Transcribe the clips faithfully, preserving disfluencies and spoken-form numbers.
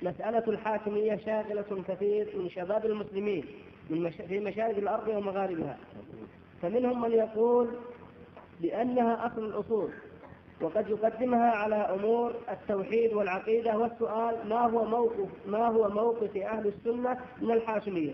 مسألة الحاكمية شاغلة كثير من شباب المسلمين من مش... في مشارق الأرض ومغاربها، فمنهم من يقول بأنها أصل الأصول، وقد يقدمها على أمور التوحيد والعقيدة، والسؤال ما هو موقف ما هو موقف أهل السنة من الحاكمية؟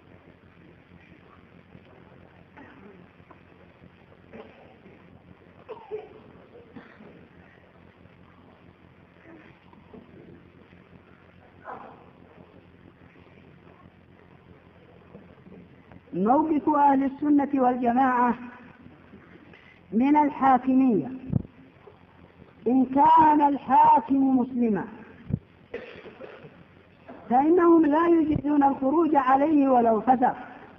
موقف أهل السنة والجماعة من الحاكمية: إن كان الحاكم مسلما فإنهم لا يجوزون الخروج عليه ولو فسق،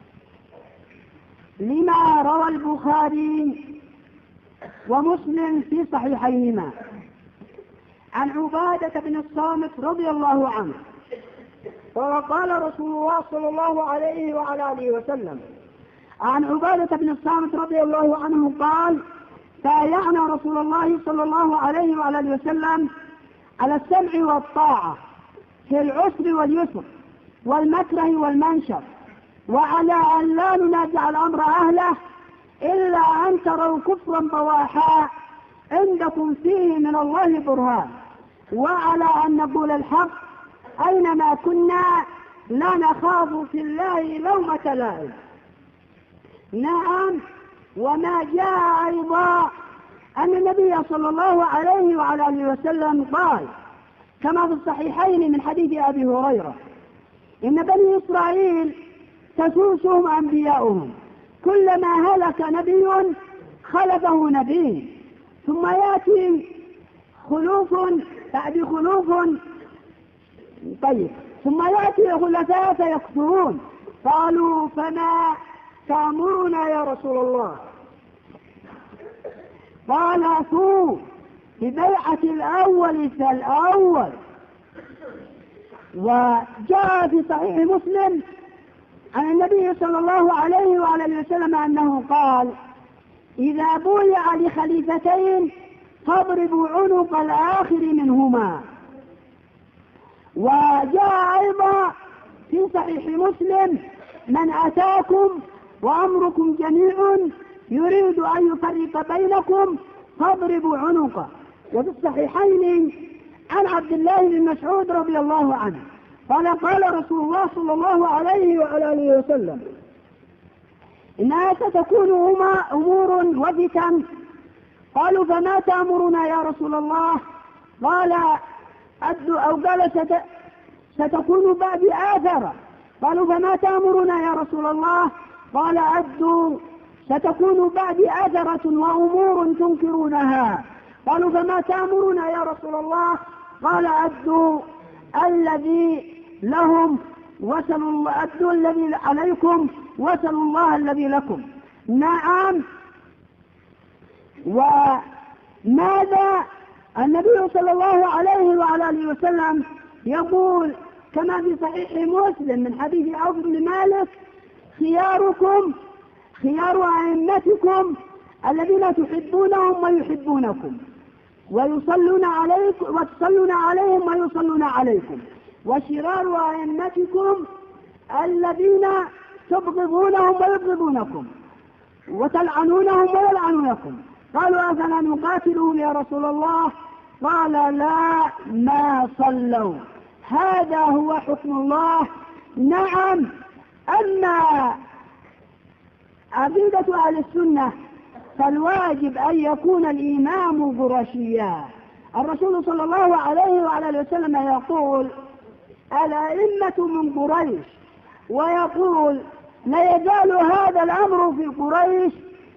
لما روى البخاري ومسلم في صحيحيهما عن عبادة بن الصامت رضي الله عنه وقال رسول الله صلى الله عليه وعلى آله وسلم: عن عبادة بن الصامت رضي الله عنه قال: بايعنا رسول الله صلى الله عليه وعلى آله وسلم على السمع والطاعة في العسر واليسر والمكره والمنشر، وعلى أن لا ننازع الأمر أهله إلا أن تروا كفرا بواحا عندكم فيه من الله برهان، وعلى أن نقول الحق أينما كنا لا نخاف في الله لومة لائم. نعم، وما جاء أيضا أن النبي صلى الله عليه وعلى آله وسلم قال كما في الصحيحين من حديث أبي هريرة: إن بني إسرائيل تسوسهم أنبياؤهم، كلما هلك نبي خلفه نبي، ثم يأتي خلوف بعد خلوف طيب ثم يأتي خلفاء فيكثرون. قالوا: فما تأمرنا يا رسول الله؟ قال: أتوا ببيعة الأول فالأول. وجاء في صحيح مسلم عن النبي صلى الله عليه وعلى آله وسلم أنه قال: إذا بويع لخليفتين فاضربوا عنق الآخر منهما. وجاء أيضا في صحيح مسلم: من أتاكم وأمركم جميع يريد أن يفرق بينكم فاضربوا عنقه. وفي الصحيحين عن عبد الله بن مسعود رضي الله عنه قال: قال رسول الله صلى الله عليه وعلى آله وسلم: إنها ستكون أمور وفتن. قالوا: فما تأمرنا يا رسول الله؟ قال: أدوا أو قال ست... ستكون بعد آثرة. قالوا: فما تأمرنا يا رسول الله؟ قال: أدوا ستكون بعد آثرة وأمور تنكرونها. قالوا: فما تأمرنا يا رسول الله؟ قال: أدوا الذي لهم وسلوا الله، أدوا الذي عليكم وسلوا الله الذي لكم. نعم. وماذا النبي صلى الله عليه وعلى آله وسلم يقول كما في صحيح مسلم من حديث عوف بن مالك: خياركم خيار أئمتكم الذين تحبونهم ويحبونكم ويصلون عليكم وتصلون عليهم ويصلون عليكم، وشرار أئمتكم الذين تبغضونهم ويبغضونكم وتلعنونهم ويلعنونكم. قالوا: أفلا نقاتلهم يا رسول الله؟ قال: لا، ما صلوا. هذا هو حكم الله. نعم. أما عقيدة أهل السنة فالواجب أن يكون الإمام قرشيا. الرسول صلى الله عليه وعلى آله وسلم يقول: الأئمة من قريش، ويقول: لا يزال هذا الأمر في قريش.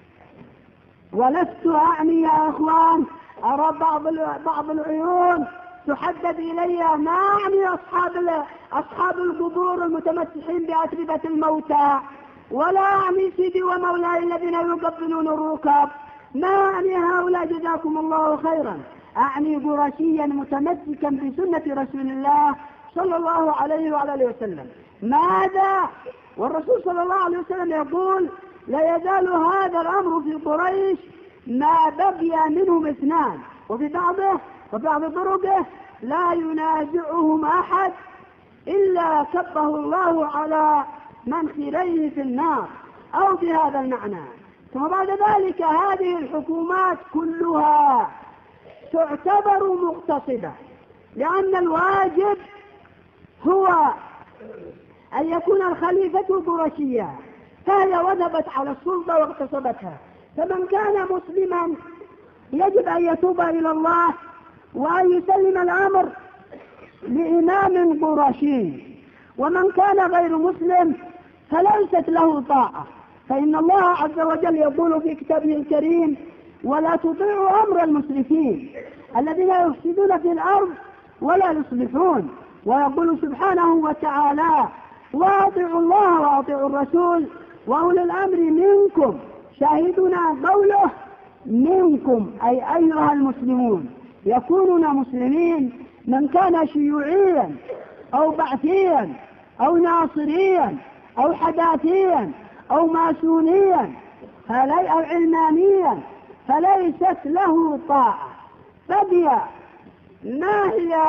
ولست أعني يا أخوان، أرى بعض بعض العيون تحدد إلي، ما أعني أصحاب أصحاب القبور المتمسحين بأتربة الموتى، ولا أعني سيدي ومولاي الذين يقبلون الركب، ما أعني هؤلاء جزاكم الله خيرا. أعني قرشيا متمسكا بسنة رسول الله صلى الله عليه وعلى آله وسلم. ماذا؟ والرسول صلى الله عليه وسلم يقول: لا يزال هذا الأمر في قريش ما بقي منهم اثنان. وفي بعضه وبعض طرقه: لا ينازعهم أحد إلا كبه الله على منخريه في النار أو بهذا المعنى. ثم بعد ذلك هذه الحكومات كلها تعتبر مغتصبة، لأن الواجب هو أن يكون الخليفة قرشيا، فهي وثبت على السلطة واغتصبتها. فمن كان مسلما يجب أن يتوب إلى الله وأن يسلم الأمر لإمام قرشي، ومن كان غير مسلم فليست له طاعة، فإن الله عز وجل يقول في كتابه الكريم: ولا تطيعوا أمر المسرفين الذين يفسدون في الأرض ولا يصلحون. ويقول سبحانه وتعالى: وأطيعوا الله وأطيعوا الرسول وأولي الأمر منكم. شاهدنا قوله منكم، أي أيها المسلمون. يكونون مسلمين من كان شيوعيا أو بعثيا أو ناصريا أو حداثيا أو ماسونيا أو علمانيا، فليست له طاعة. بقي ما هي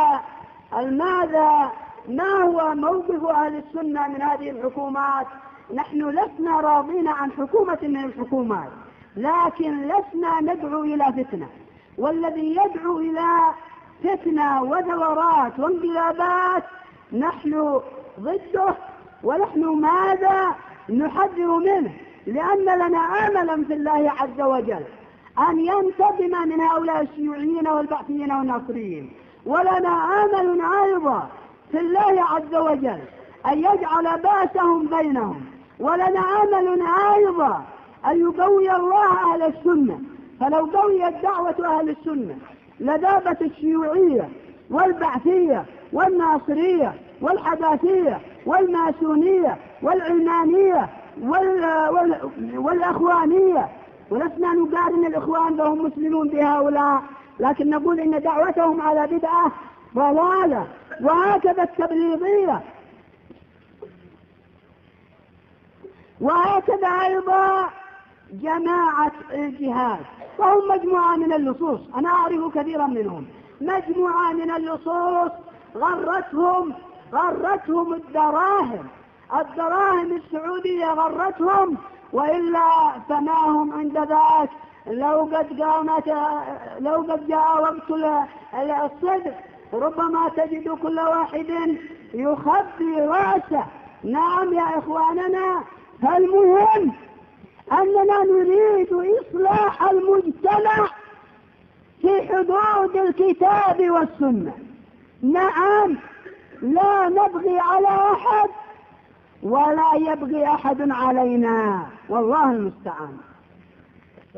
ماذا ما هو موقف أهل السنة من هذه الحكومات؟ نحن لسنا راضين عن حكومة من الحكومات، لكن لسنا ندعو إلى فتنة، والذي يدعو إلى فتنة وثورات وانقلابات نحن ضده، ونحن ماذا نحذر منه؟ لأن لنا آملا في الله عز وجل أن ينتقم من هؤلاء الشيوعيين والبعثيين والناصريين، ولنا آمل أيضا في الله عز وجل أن يجعل باسهم بينهم، ولنا آمل أيضا أن يقوي الله أهل السنة. فلو قويت دعوة أهل السنة لذابت الشيوعية والبعثية والناصرية والحداثية والماسونية والعلمانية وال... وال... والأخوانية. ولسنا نقارن الإخوان فهم مسلمون بهؤلاء، لكن نقول إن دعوتهم على بدعة ضلالة. وهكذا التبليغية، وهكذا أيضا جماعة الجهاد، وهم مجموعة من اللصوص. أنا أعرف كثيرا منهم، مجموعة من اللصوص غرتهم غرتهم الدراهم الدراهم السعودية غرتهم، وإلا فما هم عند ذاك. لو قد قامت لو قد جاء وقت الصدق ربما تجد كل واحد يخفي رأسه. نعم يا إخواننا، فالمهم أننا نريد إصلاح المجتمع في حدود الكتاب والسنة. نعم، لا نبغي على أحد ولا يبغي أحد علينا، والله المستعان.